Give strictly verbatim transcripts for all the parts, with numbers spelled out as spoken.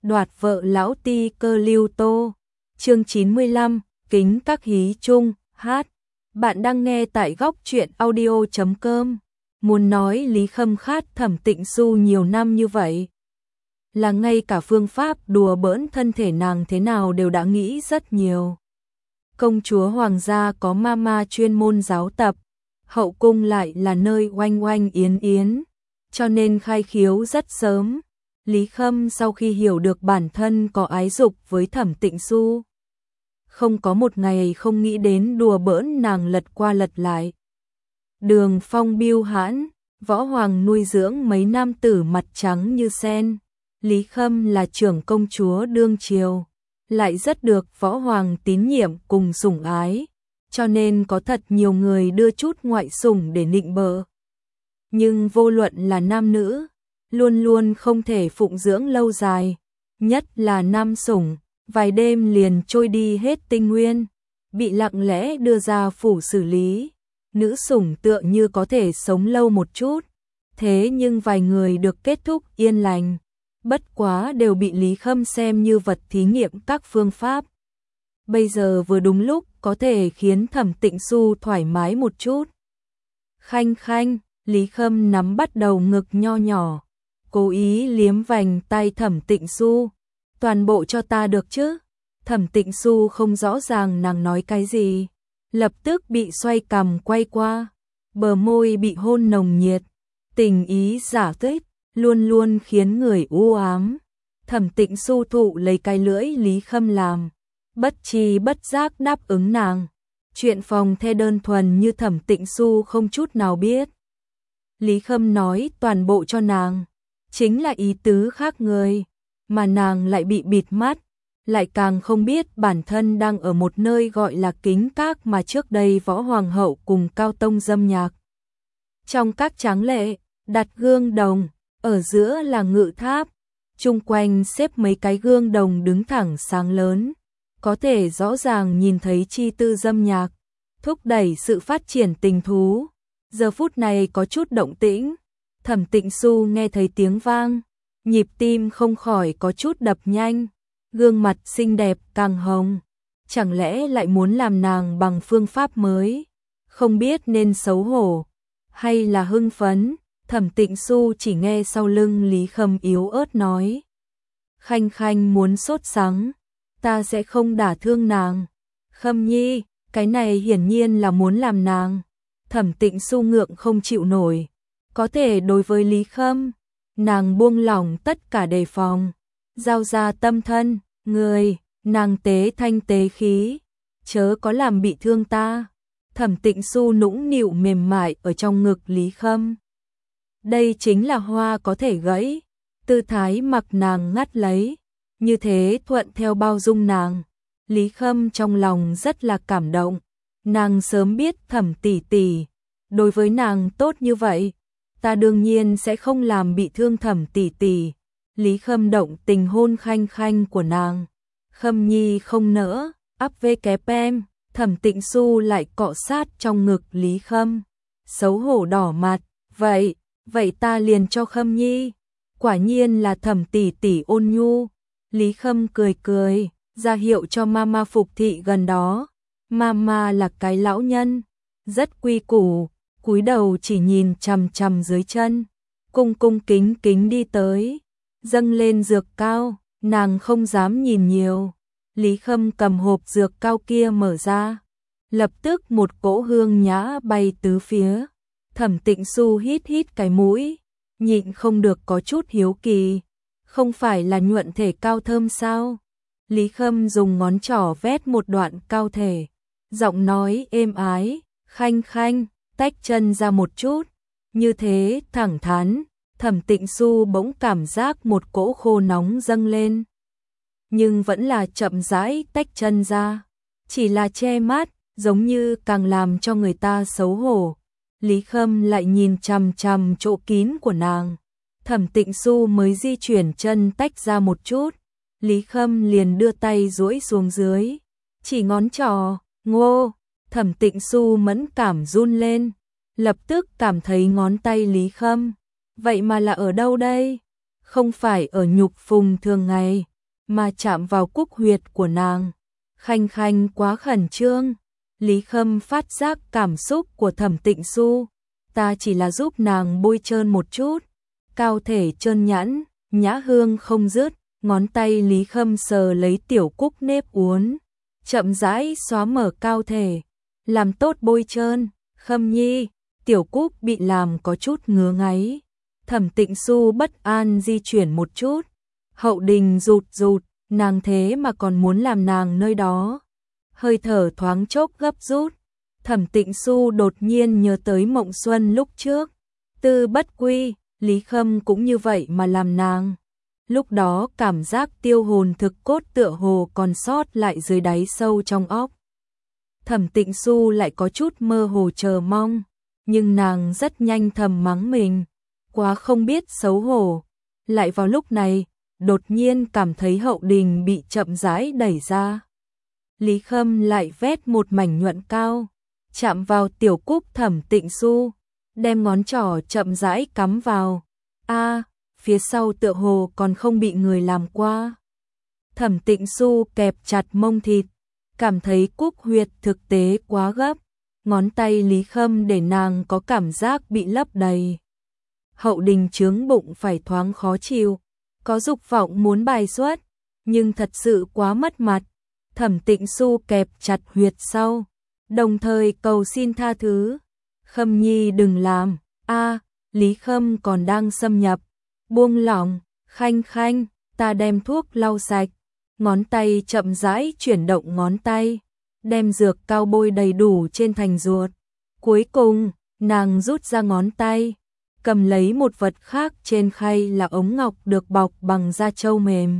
đoạt vợ lão ti cơ Lưu Tô. Chương chín mươi lăm, kính các hí chung, hát. Bạn đang nghe tại góc truyện audio chấm com. Muốn nói Lý Khâm khát Thẩm Tịnh Xu nhiều năm như vậy, là ngay cả phương pháp đùa bỡn thân thể nàng thế nào đều đã nghĩ rất nhiều. Công chúa hoàng gia có mama chuyên môn giáo tập, hậu cung lại là nơi oanh oanh yến yến, cho nên khai khiếu rất sớm. Lý Khâm sau khi hiểu được bản thân có ái dục với Thẩm Tịnh Xu, không có một ngày không nghĩ đến đùa bỡn nàng lật qua lật lại. Đường Phong biêu hãn, võ hoàng nuôi dưỡng mấy nam tử mặt trắng như sen. Lý Khâm là trưởng công chúa đương triều, lại rất được võ hoàng tín nhiệm cùng sủng ái, cho nên có thật nhiều người đưa chút ngoại sủng để nịnh bợ. Nhưng vô luận là nam nữ, luôn luôn không thể phụng dưỡng lâu dài, nhất là nam sủng, vài đêm liền trôi đi hết tinh nguyên, bị lặng lẽ đưa ra phủ xử lý. Nữ sủng tựa như có thể sống lâu một chút, thế nhưng vài người được kết thúc yên lành, bất quá đều bị Lý Khâm xem như vật thí nghiệm các phương pháp. Bây giờ vừa đúng lúc có thể khiến Thẩm Tịnh Xu thoải mái một chút. Khanh khanh, Lý Khâm nắm bắt đầu ngực nho nhỏ, cố ý liếm vành tay Thẩm Tịnh Xu. Toàn bộ cho ta được chứ? Thẩm Tịnh Xu không rõ ràng nàng nói cái gì, lập tức bị xoay cằm quay qua, bờ môi bị hôn nồng nhiệt, tình ý giả tích, luôn luôn khiến người u ám. Thẩm Tịnh Xu thụ lấy cái lưỡi Lý Khâm làm, bất tri bất giác đáp ứng nàng. Chuyện phòng the đơn thuần như Thẩm Tịnh Xu không chút nào biết. Lý Khâm nói toàn bộ cho nàng, chính là ý tứ khác người, mà nàng lại bị bịt mắt, lại càng không biết bản thân đang ở một nơi gọi là kính các mà trước đây võ hoàng hậu cùng cao tông dâm nhạc. Trong các tráng lệ, đặt gương đồng, ở giữa là ngự tháp, chung quanh xếp mấy cái gương đồng đứng thẳng sáng lớn, có thể rõ ràng nhìn thấy chi tư dâm nhạc, thúc đẩy sự phát triển tình thú. Giờ phút này có chút động tĩnh, Thẩm Tịnh Xu nghe thấy tiếng vang, nhịp tim không khỏi có chút đập nhanh, gương mặt xinh đẹp càng hồng, chẳng lẽ lại muốn làm nàng bằng phương pháp mới, không biết nên xấu hổ hay là hưng phấn. Thẩm Tịnh Xu chỉ nghe sau lưng Lý Khâm yếu ớt nói, khanh khanh muốn sốt sắng, ta sẽ không đả thương nàng. Khâm nhi, cái này hiển nhiên là muốn làm nàng. Thẩm Tịnh Xu ngượng không chịu nổi, có thể đối với Lý Khâm, nàng buông lỏng tất cả đề phòng, giao ra tâm thân, người, nàng tế thanh tế khí, chớ có làm bị thương ta. Thẩm Tịnh Xu nũng nịu mềm mại ở trong ngực Lý Khâm. Đây chính là hoa có thể gãy, tư thái mặc nàng ngắt lấy, như thế thuận theo bao dung nàng. Lý Khâm trong lòng rất là cảm động, nàng sớm biết Thẩm tỷ tỷ đối với nàng tốt như vậy, ta đương nhiên sẽ không làm bị thương Thẩm tỷ tỷ. Lý Khâm động tình hôn khanh khanh của nàng. Khâm nhi không nỡ, áp vê kép em. Thẩm Tịnh Xu lại cọ sát trong ngực Lý Khâm, xấu hổ đỏ mặt. Vậy, vậy ta liền cho Khâm nhi. Quả nhiên là Thẩm tỷ tỷ ôn nhu. Lý Khâm cười cười, ra hiệu cho mama phục thị gần đó. Mama là cái lão nhân, rất quy củ, cúi đầu chỉ nhìn chằm chằm dưới chân, cung cung kính kính đi tới, dâng lên dược cao, nàng không dám nhìn nhiều. Lý Khâm cầm hộp dược cao kia mở ra, lập tức một cỗ hương nhã bay tứ phía. Thẩm Tịnh Xu hít hít cái mũi, nhịn không được có chút hiếu kỳ, không phải là nhuận thể cao thơm sao? Lý Khâm dùng ngón trỏ vét một đoạn cao thể, giọng nói êm ái, khanh khanh, tách chân ra một chút, như thế thẳng thắn. Thẩm Tịnh Xu bỗng cảm giác một cỗ khô nóng dâng lên, nhưng vẫn là chậm rãi tách chân ra, chỉ là che mắt, giống như càng làm cho người ta xấu hổ. Lý Khâm lại nhìn chằm chằm chỗ kín của nàng, Thẩm Tịnh Xu mới di chuyển chân tách ra một chút, Lý Khâm liền đưa tay duỗi xuống dưới, chỉ ngón trỏ, ngô. Thẩm Tịnh Xu mẫn cảm run lên, lập tức cảm thấy ngón tay Lý Khâm, vậy mà là ở đâu đây? Không phải ở nhục phùng thường ngày, mà chạm vào cúc huyệt của nàng. Khanh Khanh quá khẩn trương. Lý Khâm phát giác cảm xúc của Thẩm Tịnh Xu, ta chỉ là giúp nàng bôi trơn một chút. Cao thể trơn nhẵn, nhã hương không dứt, ngón tay Lý Khâm sờ lấy tiểu cúc nếp uốn, chậm rãi xóa mở cao thể, làm tốt bôi trơn. Khâm nhi, tiểu cúc bị làm có chút ngứa ngáy. Thẩm Tịnh Xu bất an di chuyển một chút. Hậu Đình rụt rụt, nàng thế mà còn muốn làm nàng nơi đó. Hơi thở thoáng chốc gấp rút. Thẩm Tịnh Xu đột nhiên nhớ tới Mộng Xuân lúc trước. Tư bất quy, Lý Khâm cũng như vậy mà làm nàng. Lúc đó cảm giác tiêu hồn thực cốt tựa hồ còn sót lại dưới đáy sâu trong óc. Thẩm Tịnh Xu lại có chút mơ hồ chờ mong, nhưng nàng rất nhanh thầm mắng mình, quá không biết xấu hổ. Lại vào lúc này, đột nhiên cảm thấy Hậu Đình bị chậm rãi đẩy ra. Lý Khâm lại vét một mảnh nhuận cao, chạm vào tiểu cúc Thẩm Tịnh Xu, đem ngón trỏ chậm rãi cắm vào. A, phía sau tựa hồ còn không bị người làm qua. Thẩm Tịnh Xu kẹp chặt mông thịt, cảm thấy cúc huyệt thực tế quá gấp, ngón tay Lý Khâm để nàng có cảm giác bị lấp đầy. Hậu Đình chướng bụng phải thoáng khó chịu, có dục vọng muốn bài xuất, nhưng thật sự quá mất mặt. Thẩm Tịnh Xu kẹp chặt huyệt sau, đồng thời cầu xin tha thứ. Khâm nhi đừng làm. A, Lý Khâm còn đang xâm nhập. Buông lỏng. Khanh Khanh, ta đem thuốc lau sạch. Ngón tay chậm rãi chuyển động ngón tay, đem dược cao bôi đầy đủ trên thành ruột. Cuối cùng, nàng rút ra ngón tay, cầm lấy một vật khác trên khay là ống ngọc được bọc bằng da trâu mềm.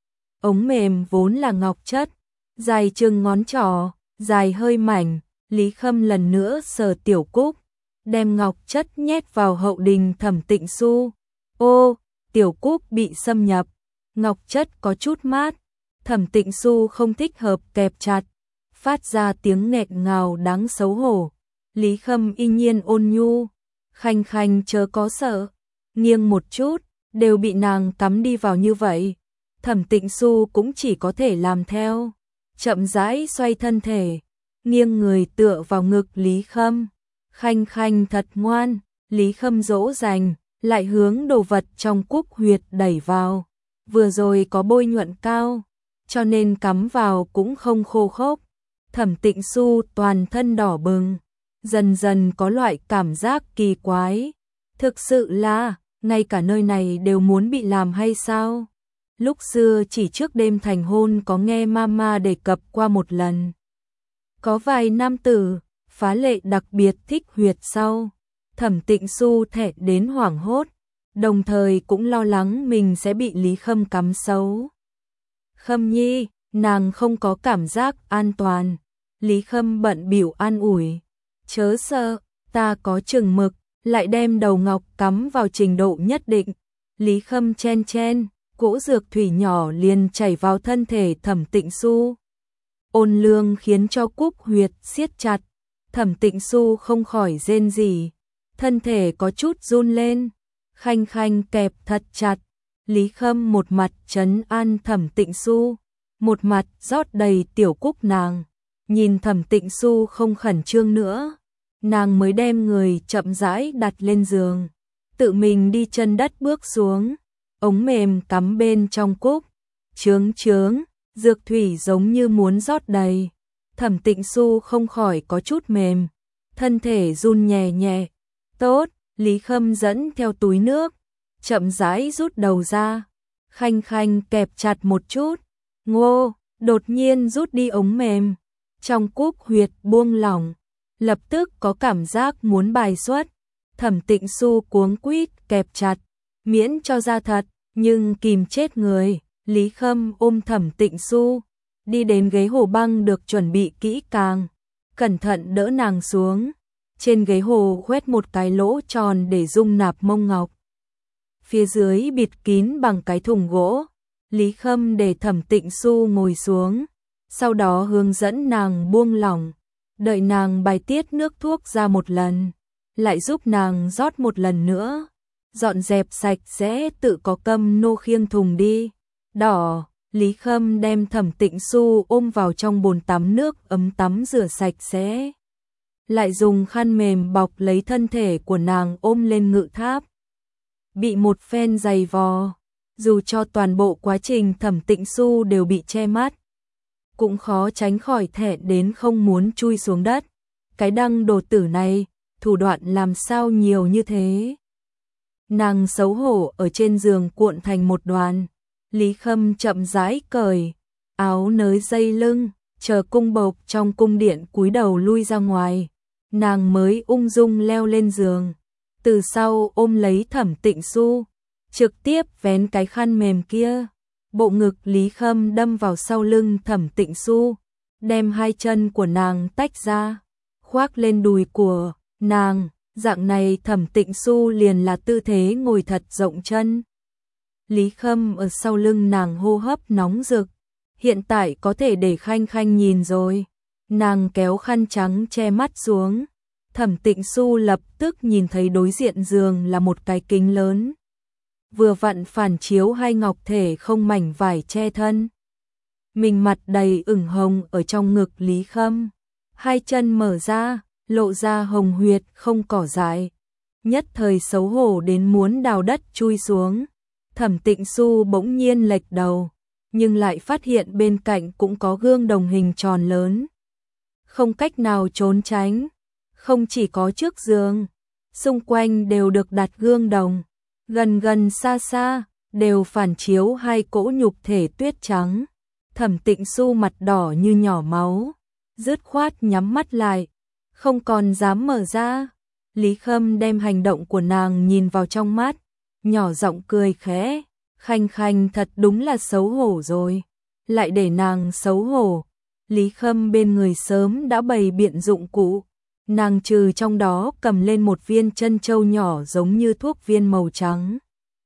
Ống mềm vốn là ngọc chất, dài chừng ngón trỏ, dài hơi mảnh. Lý Khâm lần nữa sờ tiểu cúc, đem ngọc chất nhét vào Hậu Đình Thẩm Tịnh Xu. Ô, tiểu cúc bị xâm nhập, ngọc chất có chút mát. Thẩm Tịnh Xu không thích hợp kẹp chặt, phát ra tiếng nghẹn ngào đáng xấu hổ. Lý Khâm y nhiên ôn nhu, Khanh Khanh chớ có sợ, nghiêng một chút, đều bị nàng cắm đi vào như vậy. Thẩm Tịnh Xu cũng chỉ có thể làm theo, chậm rãi xoay thân thể, nghiêng người tựa vào ngực Lý Khâm. Khanh Khanh thật ngoan, Lý Khâm dỗ dành, lại hướng đồ vật trong cúc huyệt đẩy vào. Vừa rồi có bôi nhuận cao, cho nên cắm vào cũng không khô khốc. Thẩm Tịnh Xu toàn thân đỏ bừng, dần dần có loại cảm giác kỳ quái. Thực sự là, ngay cả nơi này đều muốn bị làm hay sao? Lúc xưa chỉ trước đêm thành hôn có nghe mama đề cập qua một lần. Có vài nam tử, phá lệ đặc biệt thích huyệt sau. Thẩm Tịnh Xu thẹn đến hoảng hốt, đồng thời cũng lo lắng mình sẽ bị Lý Khâm cắm xấu. Khâm nhi, nàng không có cảm giác an toàn. Lý Khâm bận bỉu an ủi. Chớ sợ, ta có chừng mực, lại đem đầu ngọc cắm vào trình độ nhất định. Lý Khâm chen chen, cỗ dược thủy nhỏ liền chảy vào thân thể Thẩm Tịnh Xu. Ôn lương khiến cho cúc huyệt siết chặt. Thẩm Tịnh Xu không khỏi rên rỉ, thân thể có chút run lên. Khanh Khanh kẹp thật chặt. Lý Khâm một mặt trấn an Thẩm Tịnh Xu, một mặt rót đầy tiểu cúc nàng. Nhìn Thẩm Tịnh Xu không khẩn trương nữa, nàng mới đem người chậm rãi đặt lên giường, tự mình đi chân đất bước xuống, ống mềm cắm bên trong cúc, chướng chướng, dược thủy giống như muốn rót đầy. Thẩm Tịnh Xu không khỏi có chút mềm, thân thể run nhẹ nhẹ. Tốt, Lý Khâm dẫn theo túi nước, chậm rãi rút đầu ra. Khanh Khanh kẹp chặt một chút, ngô, đột nhiên rút đi ống mềm. Trong cúc huyệt buông lỏng, lập tức có cảm giác muốn bài xuất. Thẩm Tịnh Xu cuống quýt kẹp chặt, miễn cho ra thật, nhưng kìm chết người. Lý Khâm ôm Thẩm Tịnh Xu, đi đến ghế hồ băng được chuẩn bị kỹ càng, cẩn thận đỡ nàng xuống. Trên ghế hồ khoét một cái lỗ tròn để dung nạp mông ngọc, phía dưới bịt kín bằng cái thùng gỗ. Lý Khâm để Thẩm Tịnh Xu ngồi xuống, sau đó hướng dẫn nàng buông lỏng, đợi nàng bài tiết nước thuốc ra một lần, lại giúp nàng rót một lần nữa, dọn dẹp sạch sẽ, tự có câm nô khiêng thùng đi. Đỏ, Lý Khâm đem Thẩm Tịnh Xu ôm vào trong bồn tắm nước ấm tắm rửa sạch sẽ. Lại dùng khăn mềm bọc lấy thân thể của nàng ôm lên ngự tháp. Bị một phen giày vò, dù cho toàn bộ quá trình Thẩm Tịnh Xu đều bị che mắt, cũng khó tránh khỏi thẹn đến không muốn chui xuống đất. Cái đăng đồ tử này, thủ đoạn làm sao nhiều như thế. Nàng xấu hổ ở trên giường cuộn thành một đoàn. Lý Khâm chậm rãi cởi áo nới dây lưng, chờ cung bộc trong cung điện cúi đầu lui ra ngoài, nàng mới ung dung leo lên giường, từ sau ôm lấy Thẩm Tịnh Xu, trực tiếp vén cái khăn mềm kia. Bộ ngực Lý Khâm đâm vào sau lưng Thẩm Tịnh Xu, đem hai chân của nàng tách ra, khoác lên đùi của nàng. Dạng này Thẩm Tịnh Xu liền là tư thế ngồi thật rộng chân. Lý Khâm ở sau lưng nàng hô hấp nóng rực, hiện tại có thể để Khanh Khanh nhìn rồi. Nàng kéo khăn trắng che mắt xuống, Thẩm Tịnh Xu lập tức nhìn thấy đối diện giường là một cái kính lớn, vừa vặn phản chiếu hai ngọc thể không mảnh vải che thân. Mình mặt đầy ửng hồng ở trong ngực Lý Khâm, hai chân mở ra, lộ ra hồng huyệt không cỏ dại, nhất thời xấu hổ đến muốn đào đất chui xuống. Thẩm Tịnh Xu bỗng nhiên lệch đầu, nhưng lại phát hiện bên cạnh cũng có gương đồng hình tròn lớn, không cách nào trốn tránh. Không chỉ có trước giường, xung quanh đều được đặt gương đồng, gần gần xa xa đều phản chiếu hai cỗ nhục thể tuyết trắng. Thẩm Tịnh Xu mặt đỏ như nhỏ máu, dứt khoát nhắm mắt lại, không còn dám mở ra. Lý Khâm đem hành động của nàng nhìn vào trong mắt, nhỏ giọng cười khẽ, Khanh Khanh thật đúng là xấu hổ rồi, lại để nàng xấu hổ. Lý Khâm bên người sớm đã bày biện dụng cụ, nàng trừ trong đó cầm lên một viên chân châu nhỏ giống như thuốc viên màu trắng,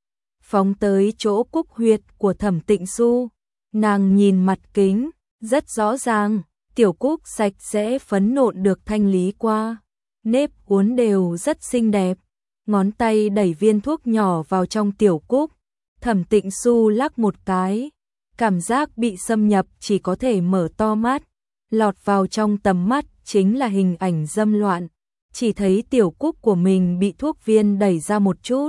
phóng tới chỗ cúc huyệt của Thẩm Tịnh Xu. Nàng nhìn mặt kính, rất rõ ràng, tiểu cúc sạch sẽ phấn nộn được thanh lý qua, nếp uốn đều rất xinh đẹp. Ngón tay đẩy viên thuốc nhỏ vào trong tiểu cúc, Thẩm Tịnh Xu lắc một cái, cảm giác bị xâm nhập, chỉ có thể mở to mắt. Lọt vào trong tầm mắt chính là hình ảnh dâm loạn, chỉ thấy tiểu cúc của mình bị thuốc viên đẩy ra một chút,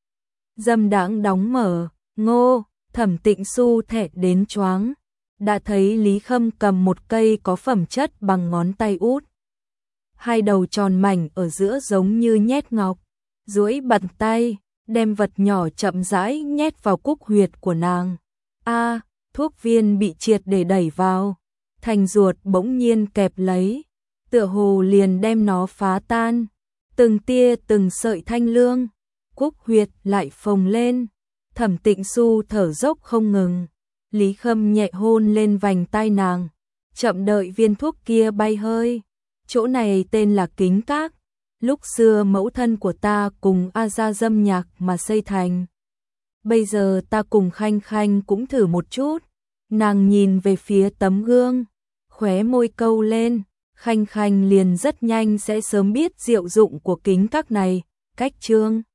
dâm đãng đóng mở. Ngô, Thẩm Tịnh Xu thẹn đến choáng, đã thấy Lý Khâm cầm một cây có phẩm chất bằng ngón tay út, hai đầu tròn mảnh ở giữa giống như nhét ngọc, duỗi bàn tay, đem vật nhỏ chậm rãi nhét vào cúc huyệt của nàng. A, thuốc viên bị triệt để đẩy vào, thành ruột bỗng nhiên kẹp lấy, tựa hồ liền đem nó phá tan, từng tia từng sợi thanh lương, cúc huyệt lại phồng lên. Thẩm Tịnh Xu thở dốc không ngừng, Lý Khâm nhẹ hôn lên vành tai nàng, chậm đợi viên thuốc kia bay hơi. Chỗ này tên là Kính Các, lúc xưa mẫu thân của ta cùng A Gia dâm nhạc mà xây thành. Bây giờ ta cùng Khanh Khanh cũng thử một chút. Nàng nhìn về phía tấm gương, khóe môi câu lên, Khanh Khanh liền rất nhanh sẽ sớm biết diệu dụng của Kính Các này. Cách chương